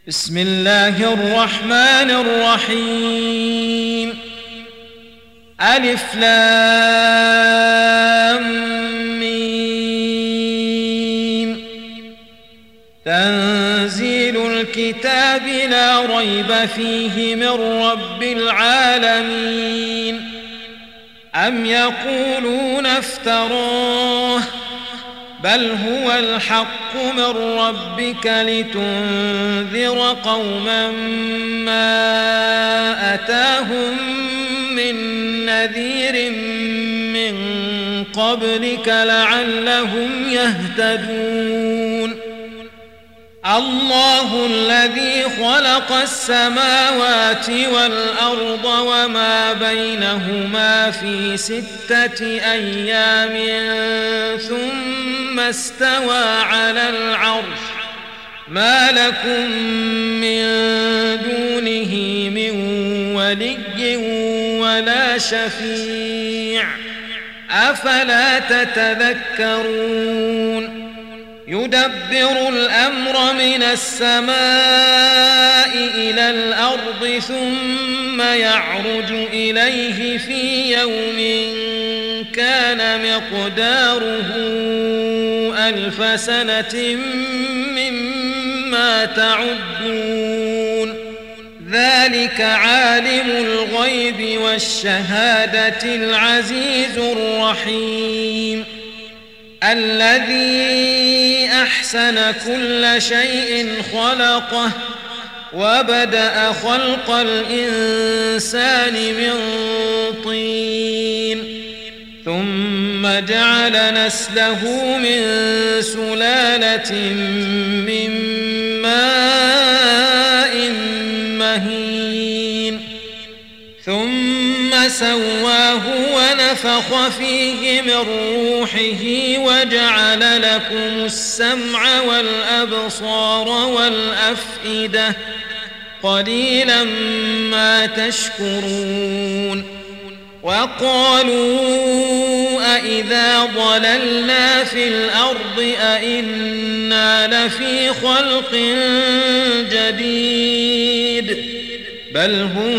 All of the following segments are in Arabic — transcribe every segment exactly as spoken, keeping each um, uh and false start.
بسم الله الرحمن الرحيم. ألف لام ميم. تنزيل الكتاب لا ريب فيه من رب العالمين. أم يقولون افتراه بل هو الحق من ربك لتنذر قوما ما أتاهم من نذير من قبلك لعلهم يهتدون. الله الذي خلق السماوات والأرض وما بينهما في ستة أيام ثم استوى على العرش ما لكم من دونه من ولي ولا شفيع أفلا تتذكرون. يدبر الأمر من السماء إلى الأرض ثم يعرج إليه في يوم كان مقداره ألف سنة مما تعدون. ذلك عالم الغيب والشهادة العزيز الرحيم الذي أحسن كل شيء خلقه وبدأ خلق الإنسان من طين ثم جعل نسله من سلالة من ماء مهين ثم سواه ونفخ فيه من روحه وجعل لكم السمع والأبصار والأفئدة قليلا ما تشكرون. وقالوا أإذا ضللنا في الأرض أإنا لفي خلق جديد بل هم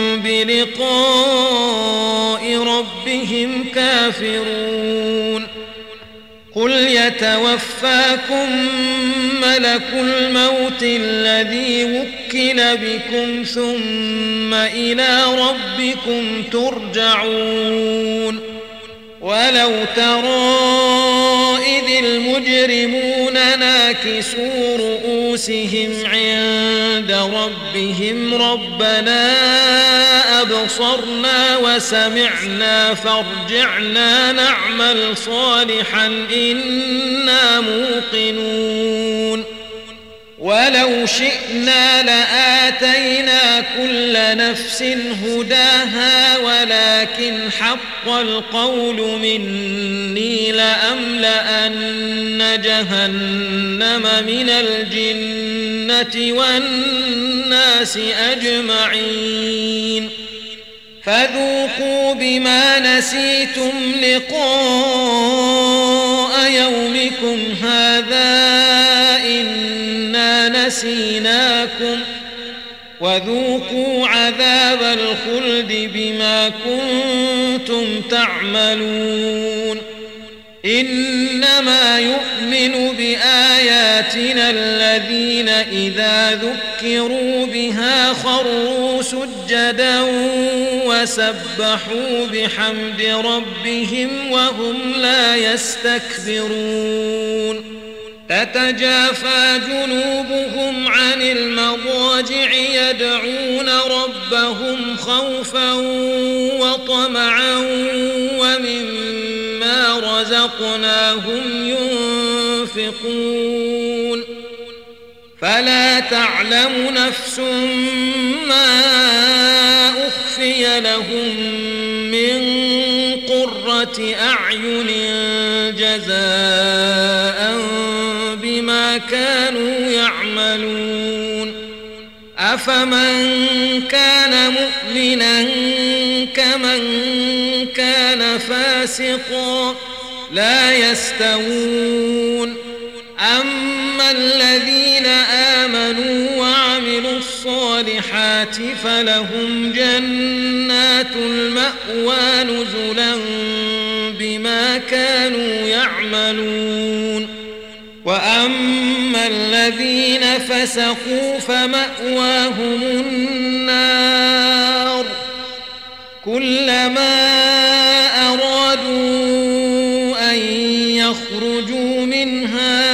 بلقاء ربهم كافرون. قل يتوفاكم ملك الموت الذي وكل بكم ثم إلى ربكم ترجعون. ولو ترى إذ المجرمون ناكسوا رؤوسهم عند ربهم ربنا أبصرنا وسمعنا فارجعنا نعمل صالحا إنا موقنون. ولو شئنا لآتينا كل نفس هداها ولكن حق القول مني لأملأن جهنم من الجنة والناس أجمعين. فذوقوا بما نسيتم لقاء يومكم هذا إنا نسيناكم وذوقوا عذاب الخلد بما كنتم تعملون. إنما يؤمن بآياتنا الذين إذا ذكروا بها خروا سجدا وسبحوا بحمد ربهم وهم لا يستكبرون. تتجافى جنوبهم عن المضاجع يدعون ربهم خوفا وطمعا ومما رزقناهم ينفقون. فلا تعلم نفس ما أخفي لهم من قرة أعين جزاء بما كانوا يعملون. أفمن كان مؤمنا كمن كان فاسقا لا يستوون. أما الذين آمنوا وعملوا الصالحات فلهم جنات المأوى نزلا بما كانوا يعملون وأما الذين فسقوا فمأواهم النار كلما أرادوا أن يخرجوا منها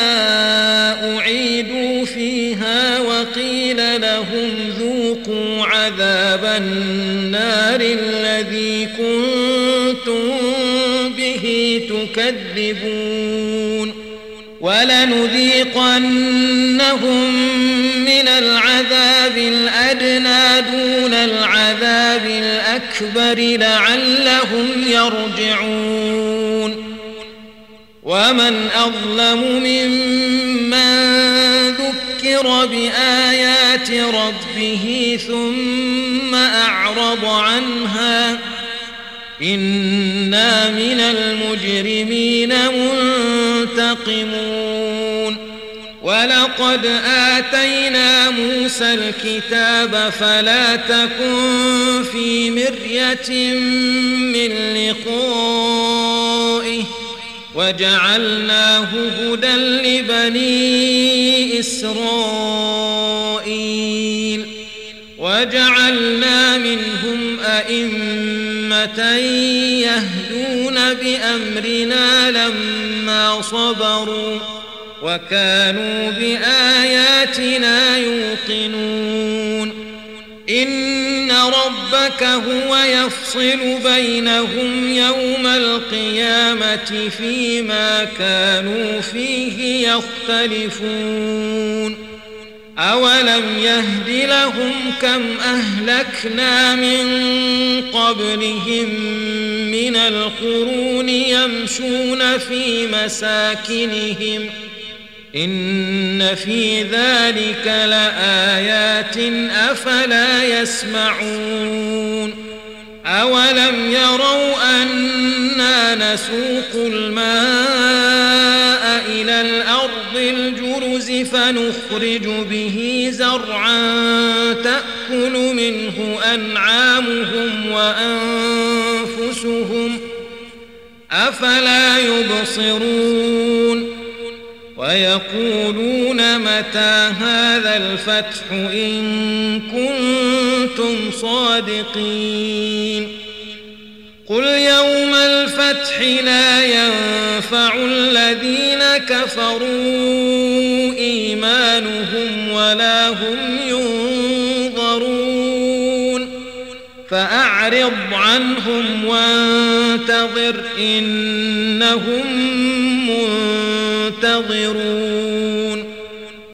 أعيدوا فيها وقيل لهم ذوقوا عذاب النار الذي كنتم به تكذبون ولنذيقنهم من العذاب الأدنى دون العذاب الأكبر لعلهم يرجعون ومن أظلم ممن ذكر بآيات ربه ثم أعرض عنها إنا من المجرمين منتقمون ولقد آتينا موسى الكتاب فلا تكن في مرية من لقائه وجعلناه هدى لبني إسرائيل وجعلنا منهم أئمة يهدون بأمرنا لما صبروا وكانوا بآياتنا يوقنون إن ربك هو يفصل بينهم يوم القيامة فيما كانوا فيه يختلفون أولم يهد لهم كم أهلكنا من قبلهم من القرون يمشون في مساكنهم إن في ذلك لآيات أفلا يسمعون أولم يروا أنا نسوق الماء إلى الأرض الجرز فنخرج به زرعا تأكل منه أنعامهم وأنفسهم أفلا يبصرون ويقولون متى هذا الفتح إن كنتم صادقين قل يوم الفتح لا ينفع الذين كفروا إيمانهم ولا هم ينظرون فأعرض عنهم وانتظر إنهم منتظرون